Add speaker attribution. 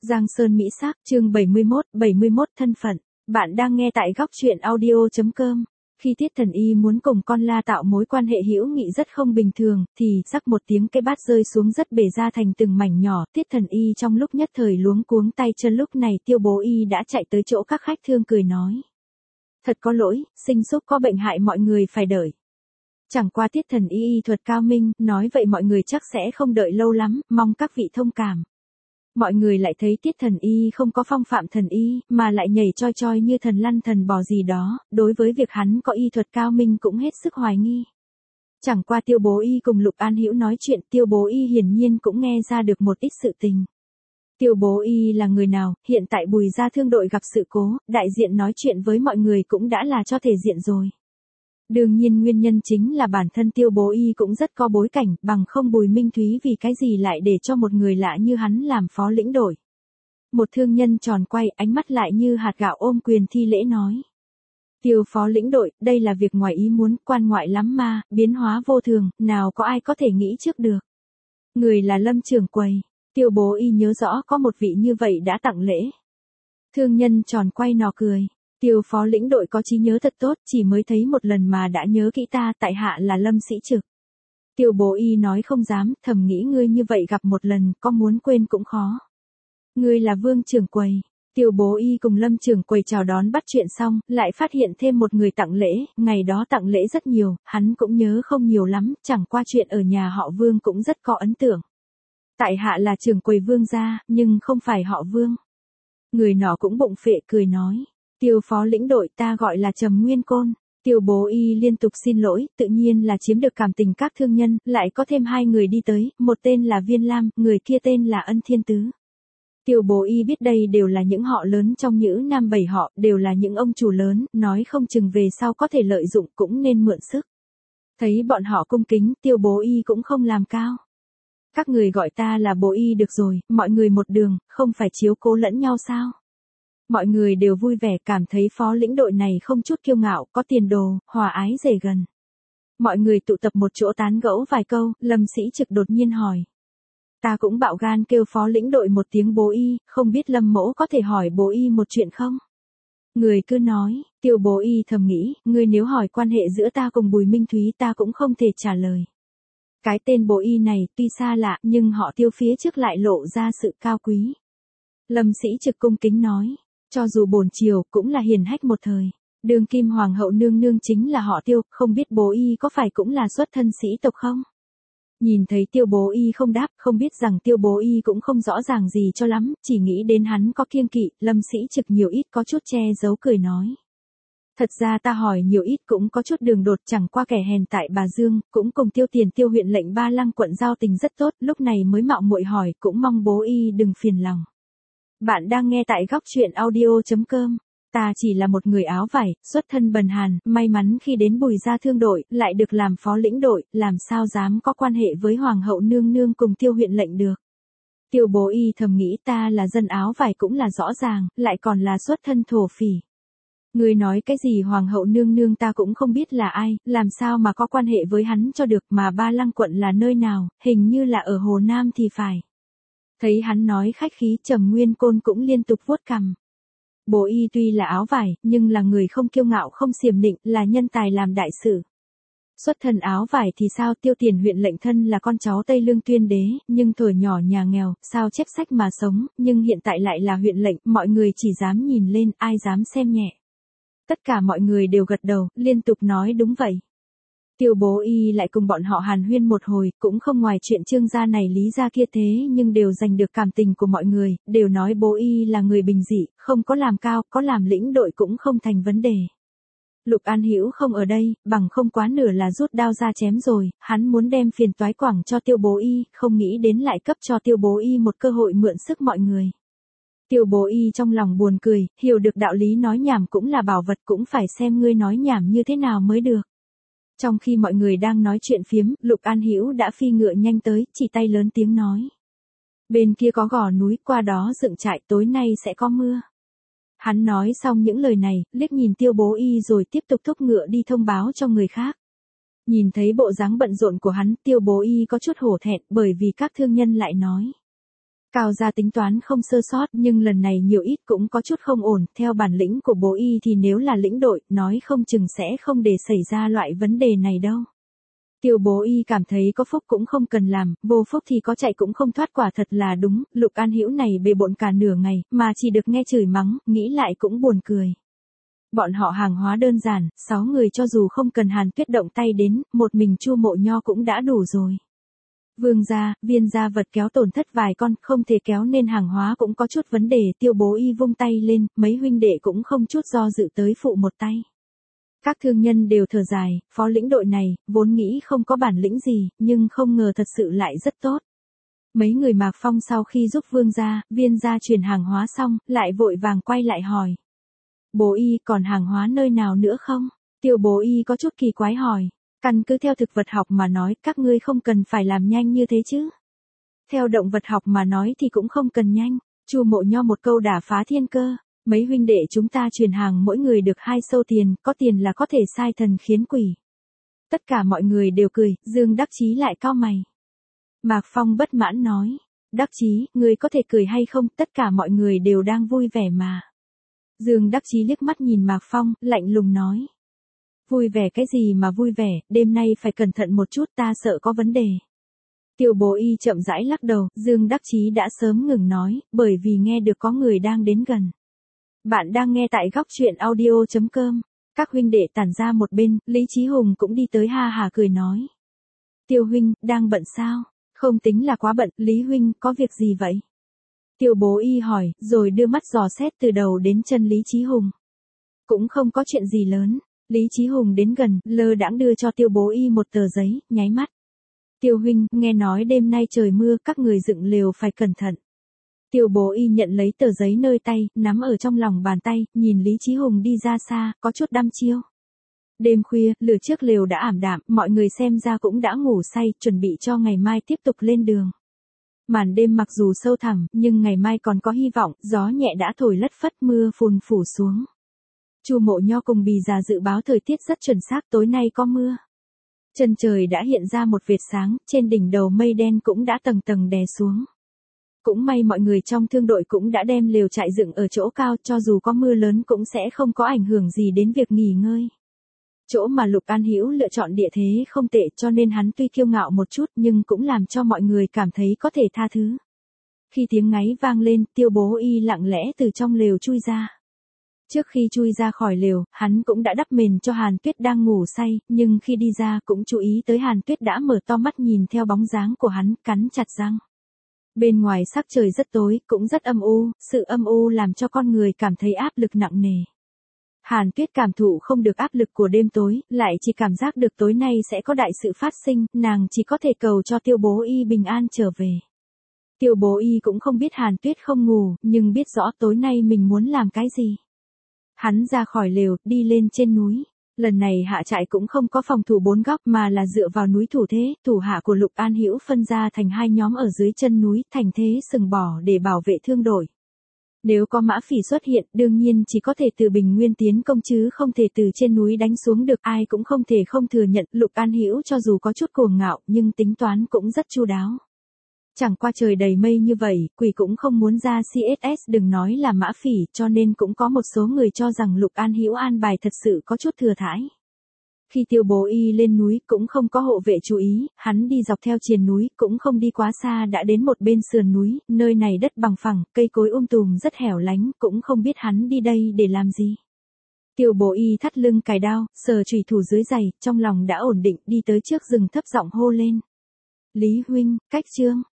Speaker 1: Giang Sơn Mỹ Sắc, chương 71 thân phận. Bạn đang nghe tại góc truyện audio.com. Khi Tiết Thần Y muốn cùng con La tạo mối quan hệ hữu nghị rất không bình thường, thì rắc một tiếng cái bát rơi xuống rất bể ra thành từng mảnh nhỏ. Tiết Thần Y trong lúc nhất thời luống cuống tay chân, lúc này Tiêu Bố Y đã chạy tới chỗ các khách thương cười nói. Thật có lỗi, sinh súc có bệnh hại mọi người phải đợi. Chẳng qua Tiết Thần Y y thuật cao minh, nói vậy mọi người chắc sẽ không đợi lâu lắm, mong các vị thông cảm. Mọi người lại thấy Tiết Thần Y không có phong phạm thần y, mà lại nhảy choi choi như thần lăn thần bò gì đó, đối với việc hắn có y thuật cao minh cũng hết sức hoài nghi. Chẳng qua Tiêu Bố Y cùng Lục An Hữu nói chuyện, Tiêu Bố Y hiển nhiên cũng nghe ra được một ít sự tình. Tiêu Bố Y là người nào, hiện tại Bùi Gia Thương đội gặp sự cố, đại diện nói chuyện với mọi người cũng đã là cho thể diện rồi. Đương nhiên nguyên nhân chính là bản thân Tiêu Bố Y cũng rất có bối cảnh, bằng không Bùi Minh Thúy vì cái gì lại để cho một người lạ như hắn làm phó lĩnh đội. Một thương nhân tròn quay, ánh mắt lại như hạt gạo ôm quyền thi lễ nói. Tiêu phó lĩnh đội, đây là việc ngoài ý muốn, quan ngoại lắm mà, biến hóa vô thường, nào có ai có thể nghĩ trước được. Người là Lâm trưởng quầy. Tiêu Bố Y nhớ rõ có một vị như vậy đã tặng lễ. Thương nhân tròn quay nọ cười. Tiêu phó lĩnh đội có trí nhớ thật tốt, chỉ mới thấy một lần mà đã nhớ kỹ ta, tại hạ là Lâm Sĩ Trực. Tiêu Bố Y nói không dám, thầm nghĩ ngươi như vậy gặp một lần, có muốn quên cũng khó. Ngươi là Vương trưởng quầy. Tiêu Bố Y cùng Lâm trưởng quầy chào đón bắt chuyện xong, lại phát hiện thêm một người tặng lễ, ngày đó tặng lễ rất nhiều, hắn cũng nhớ không nhiều lắm, chẳng qua chuyện ở nhà họ Vương cũng rất có ấn tượng. Tại hạ là trưởng quầy Vương gia, nhưng không phải họ Vương. Người nọ cũng bụng phệ cười nói. Tiêu phó lĩnh đội, ta gọi là Trầm Nguyên Côn. Tiêu Bố Y liên tục xin lỗi, tự nhiên là chiếm được cảm tình các thương nhân, lại có thêm hai người đi tới, một tên là Viên Lam, người kia tên là Ân Thiên Tứ. Tiêu Bố Y biết đây đều là những họ lớn trong Nhữ Nam 7 họ, đều là những ông chủ lớn, nói không chừng về sau có thể lợi dụng cũng nên mượn sức. Thấy bọn họ cung kính, Tiêu Bố Y cũng không làm cao. Các người gọi ta là Bố Y được rồi, mọi người một đường, không phải chiếu cố lẫn nhau sao? Mọi người đều vui vẻ, cảm thấy phó lĩnh đội này không chút kiêu ngạo, có tiền đồ, hòa ái rể gần. Mọi người tụ tập một chỗ tán gẫu vài câu, Lâm Sĩ Trực đột nhiên hỏi. Ta cũng bạo gan kêu phó lĩnh đội một tiếng Bố Y, không biết Lâm mỗ có thể hỏi Bố Y một chuyện không? Người cứ nói. Tiêu Bố Y thầm nghĩ, ngươi nếu hỏi quan hệ giữa ta cùng Bùi Minh Thúy ta cũng không thể trả lời. Cái tên Bố Y này tuy xa lạ, nhưng họ Tiêu phía trước lại lộ ra sự cao quý. Lâm Sĩ Trực cung kính nói. Cho dù bổn triều cũng là hiền hách một thời. Đường kim hoàng hậu nương nương chính là họ Tiêu, không biết Bố Y có phải cũng là xuất thân sĩ tộc không? Nhìn thấy Tiêu Bố Y không đáp, không biết rằng Tiêu Bố Y cũng không rõ ràng gì cho lắm, chỉ nghĩ đến hắn có kiêng kỵ, Lâm Sĩ Trực nhiều ít có chút che giấu cười nói. Thật ra ta hỏi nhiều ít cũng có chút đường đột, chẳng qua kẻ hèn tại Bà Dương, cũng cùng Tiêu Tiền Tiêu huyện lệnh Ba Lăng quận giao tình rất tốt, lúc này mới mạo muội hỏi, cũng mong Bố Y đừng phiền lòng. Bạn đang nghe tại góc truyện audio.com. Ta chỉ là một người áo vải, xuất thân bần hàn, may mắn khi đến Bùi Gia Thương đội, lại được làm phó lĩnh đội, làm sao dám có quan hệ với Hoàng hậu nương nương cùng Tiêu huyện lệnh được. Tiêu Bố Y thầm nghĩ ta là dân áo vải cũng là rõ ràng, lại còn là xuất thân thổ phỉ. Người nói cái gì Hoàng hậu nương nương ta cũng không biết là ai, làm sao mà có quan hệ với hắn cho được, mà Ba Lăng quận là nơi nào, hình như là ở Hồ Nam thì phải. Thấy hắn nói khách khí, Trầm Nguyên Côn cũng liên tục vuốt cằm. Bố Y tuy là áo vải, nhưng là người không kiêu ngạo không xiềm nịnh, là nhân tài làm đại sự. Xuất thân áo vải thì sao, Tiêu Tiền huyện lệnh thân là con cháu Tây Lương Tuyên đế, nhưng thuở nhỏ nhà nghèo, sao chép sách mà sống, nhưng hiện tại lại là huyện lệnh, mọi người chỉ dám nhìn lên, ai dám xem nhẹ. Tất cả mọi người đều gật đầu, liên tục nói đúng vậy. Tiêu Bố Y lại cùng bọn họ hàn huyên một hồi, cũng không ngoài chuyện Trương gia này Lý gia kia thế, nhưng đều giành được cảm tình của mọi người, đều nói Bố Y là người bình dị, không có làm cao, có làm lĩnh đội cũng không thành vấn đề. Lục An Hữu không ở đây, bằng không quá nửa là rút đao ra chém rồi, hắn muốn đem phiền toái quẳng cho Tiêu Bố Y, không nghĩ đến lại cấp cho Tiêu Bố Y một cơ hội mượn sức mọi người. Tiêu Bố Y trong lòng buồn cười, hiểu được đạo lý nói nhảm cũng là bảo vật, cũng phải xem ngươi nói nhảm như thế nào mới được. Trong khi mọi người đang nói chuyện phiếm, Lục An Hữu đã phi ngựa nhanh tới, chỉ tay lớn tiếng nói. Bên kia có gò núi, qua đó dựng trại, tối nay sẽ có mưa. Hắn nói xong những lời này, liếc nhìn Tiêu Bố Y rồi tiếp tục thúc ngựa đi thông báo cho người khác. Nhìn thấy bộ dáng bận rộn của hắn, Tiêu Bố Y có chút hổ thẹn, bởi vì các thương nhân lại nói. Cao gia tính toán không sơ sót nhưng lần này nhiều ít cũng có chút không ổn, theo bản lĩnh của bố y thì nếu là lĩnh đội, nói không chừng sẽ không để xảy ra loại vấn đề này đâu. Tiêu bố y cảm thấy có phúc cũng không cần làm, vô phúc thì có chạy cũng không thoát, quả thật là đúng, Lục An Hữu này bề bộn cả nửa ngày, mà chỉ được nghe chửi mắng, nghĩ lại cũng buồn cười. Bọn họ hàng hóa đơn giản, 6 người cho dù không cần Hàn Tuyết động tay đến, một mình Chu Mộ Nho cũng đã đủ rồi. Vương gia, Viên gia vật kéo tổn thất vài con, không thể kéo nên hàng hóa cũng có chút vấn đề, Tiêu bố y vung tay lên, mấy huynh đệ cũng không chút do dự tới phụ một tay. Các thương nhân đều thở dài, phó lĩnh đội này, vốn nghĩ không có bản lĩnh gì, nhưng không ngờ thật sự lại rất tốt. Mấy người Mạc Phong sau khi giúp Vương gia, Viên gia chuyển hàng hóa xong, lại vội vàng quay lại hỏi. Bố y còn hàng hóa nơi nào nữa không? Tiêu bố y có chút kỳ quái hỏi. Căn cứ theo thực vật học mà nói, các ngươi không cần phải làm nhanh như thế chứ. Theo động vật học mà nói thì cũng không cần nhanh. Chu Mộ Nho một câu đả phá thiên cơ. Mấy huynh đệ chúng ta truyền hàng mỗi người được 2 sâu tiền, có tiền là có thể sai thần khiến quỷ. Tất cả mọi người đều cười, Dương Đắc Chí lại cau mày. Mạc Phong bất mãn nói. Đắc Chí, ngươi có thể cười hay không, tất cả mọi người đều đang vui vẻ mà. Dương Đắc Chí liếc mắt nhìn Mạc Phong, lạnh lùng nói. Vui vẻ cái gì mà vui vẻ, đêm nay phải cẩn thận một chút, ta sợ có vấn đề. Tiêu bố y chậm rãi lắc đầu, Dương Đắc Chí đã sớm ngừng nói, bởi vì nghe được có người đang đến gần. Bạn đang nghe tại góc truyện audio.com. Các huynh đệ tản ra một bên, Lý Chí Hùng cũng đi tới ha hà cười nói. Tiêu huynh, đang bận sao? Không tính là quá bận, Lý huynh, có việc gì vậy? Tiêu bố y hỏi, rồi đưa mắt dò xét từ đầu đến chân Lý Chí Hùng. Cũng không có chuyện gì lớn. Lý Chí Hùng đến gần, lơ đãng đưa cho Tiêu bố y một tờ giấy, nháy mắt. Tiêu huynh, nghe nói đêm nay trời mưa, các người dựng lều phải cẩn thận. Tiêu bố y nhận lấy tờ giấy nơi tay, nắm ở trong lòng bàn tay, nhìn Lý Chí Hùng đi ra xa, có chút đăm chiêu. Đêm khuya, lửa trước lều đã ảm đạm, mọi người xem ra cũng đã ngủ say, chuẩn bị cho ngày mai tiếp tục lên đường. Màn đêm mặc dù sâu thẳm, nhưng ngày mai còn có hy vọng, gió nhẹ đã thổi lất phất, mưa phùn phủ xuống. Chu Mộ Nho cùng Bì già dự báo thời tiết rất chuẩn xác, tối nay có mưa. Chân trời đã hiện ra một vệt sáng, trên đỉnh đầu mây đen cũng đã tầng tầng đè xuống. Cũng may mọi người trong thương đội cũng đã đem lều trại dựng ở chỗ cao, cho dù có mưa lớn cũng sẽ không có ảnh hưởng gì đến việc nghỉ ngơi. Chỗ mà Lục An Hữu lựa chọn địa thế không tệ, cho nên hắn tuy kiêu ngạo một chút nhưng cũng làm cho mọi người cảm thấy có thể tha thứ. Khi tiếng ngáy vang lên, Tiêu bố y lặng lẽ từ trong lều chui ra. Trước khi chui ra khỏi lều, hắn cũng đã đắp mền cho Hàn Tuyết đang ngủ say, nhưng khi đi ra cũng chú ý tới Hàn Tuyết đã mở to mắt nhìn theo bóng dáng của hắn, cắn chặt răng. Bên ngoài sắc trời rất tối, cũng rất âm u, sự âm u làm cho con người cảm thấy áp lực nặng nề. Hàn Tuyết cảm thụ không được áp lực của đêm tối, lại chỉ cảm giác được tối nay sẽ có đại sự phát sinh, nàng chỉ có thể cầu cho Tiêu bố y bình an trở về. Tiêu bố y cũng không biết Hàn Tuyết không ngủ, nhưng biết rõ tối nay mình muốn làm cái gì. Hắn ra khỏi lều, đi lên trên núi. Lần này hạ trại cũng không có phòng thủ 4 góc mà là dựa vào núi thủ thế, thủ hạ của Lục An Hữu phân ra thành 2 nhóm ở dưới chân núi, thành thế sừng bỏ để bảo vệ thương đội. Nếu có mã phỉ xuất hiện, đương nhiên chỉ có thể từ bình nguyên tiến công chứ không thể từ trên núi đánh xuống được, ai cũng không thể không thừa nhận, Lục An Hữu cho dù có chút cuồng ngạo, nhưng tính toán cũng rất chu đáo. Chẳng qua trời đầy mây như vậy, quỷ cũng không muốn ra CSS, đừng nói là mã phỉ, cho nên cũng có một số người cho rằng Lục An Hữu an bài thật sự có chút thừa thãi. Khi Tiêu bố y lên núi cũng không có hộ vệ chú ý, hắn đi dọc theo triền núi, cũng không đi quá xa đã đến một bên sườn núi, nơi này đất bằng phẳng, cây cối tùm rất hẻo lánh, cũng không biết hắn đi đây để làm gì. Tiêu bố y thắt lưng cài đao, sờ chùy thủ dưới giày, trong lòng đã ổn định, đi tới trước rừng thấp giọng hô lên. Lý huynh, cách chương.